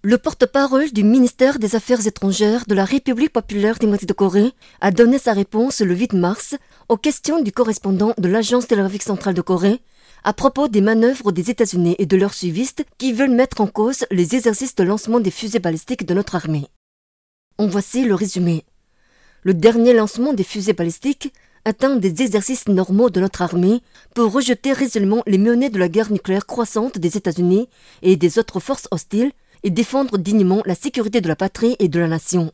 Le porte-parole du ministère des Affaires étrangères de la République populaire démocratique de Corée a donné sa réponse le 8 mars aux questions du correspondant de l'Agence télégraphique centrale de Corée à propos des manœuvres des États-Unis et de leurs suivistes qui veulent mettre en cause les exercices de lancement des fusées balistiques de notre armée. En voici le résumé. Le dernier lancement des fusées balistiques est un des exercices normaux de notre armée pour rejeter résolument les menées de la guerre nucléaire croissante des États-Unis et des autres forces hostiles et défendre dignement la sécurité de la patrie et de la nation.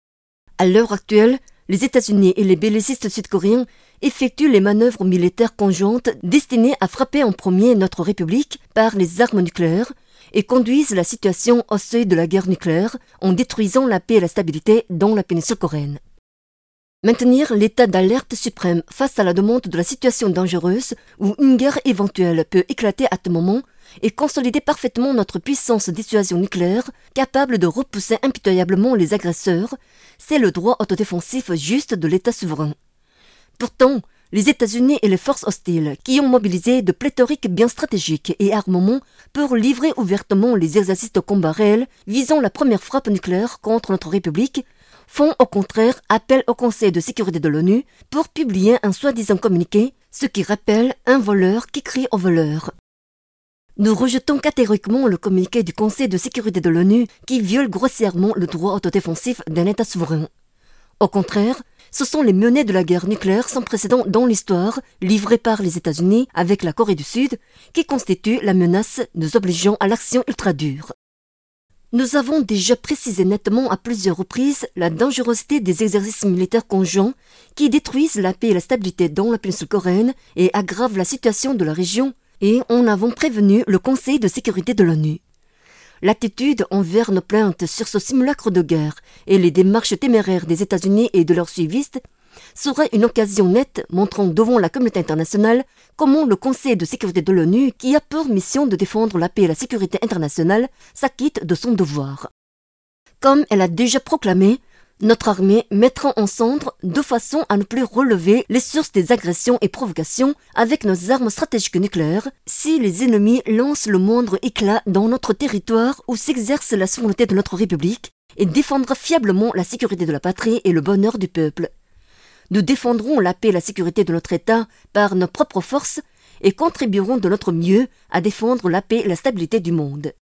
À l'heure actuelle, les États-Unis et les bellicistes sud-coréens effectuent les manœuvres militaires conjointes destinées à frapper en premier notre République par les armes nucléaires et conduisent la situation au seuil de la guerre nucléaire en détruisant la paix et la stabilité dans la péninsule coréenne. Maintenir l'état d'alerte suprême face à la demande de la situation dangereuse où une guerre éventuelle peut éclater à tout moment et consolider parfaitement notre puissance de dissuasion nucléaire capable de repousser impitoyablement les agresseurs, c'est le droit autodéfensif juste de l'État souverain. Pourtant, les États-Unis et les forces hostiles qui ont mobilisé de pléthoriques biens stratégiques et armements pour livrer ouvertement les exercices de combat réels visant la première frappe nucléaire contre notre République font au contraire appel au Conseil de sécurité de l'ONU pour publier un soi-disant communiqué, ce qui rappelle un voleur qui crie au voleur. Nous rejetons catégoriquement le communiqué du Conseil de sécurité de l'ONU qui viole grossièrement le droit autodéfensif d'un État souverain. Au contraire, ce sont les menées de la guerre nucléaire sans précédent dans l'histoire, livrée par les États-Unis avec la Corée du Sud, qui constituent la menace nous obligeant à l'action ultra-dure. Nous avons déjà précisé nettement à plusieurs reprises la dangerosité des exercices militaires conjoints qui détruisent la paix et la stabilité dans la péninsule coréenne et aggravent la situation de la région, et en avons prévenu le Conseil de sécurité de l'ONU. L'attitude envers nos plaintes sur ce simulacre de guerre et les démarches téméraires des États-Unis et de leurs suivistes serait une occasion nette montrant devant la communauté internationale comment le Conseil de sécurité de l'ONU, qui a pour mission de défendre la paix et la sécurité internationale, s'acquitte de son devoir. Comme elle a déjà proclamé, notre armée mettra en cendres de façon à ne plus relever les sources des agressions et provocations avec nos armes stratégiques nucléaires si les ennemis lancent le moindre éclat dans notre territoire où s'exerce la souveraineté de notre République et défendra fiablement la sécurité de la patrie et le bonheur du peuple. Nous défendrons la paix et la sécurité de notre État par nos propres forces et contribuerons de notre mieux à défendre la paix et la stabilité du monde.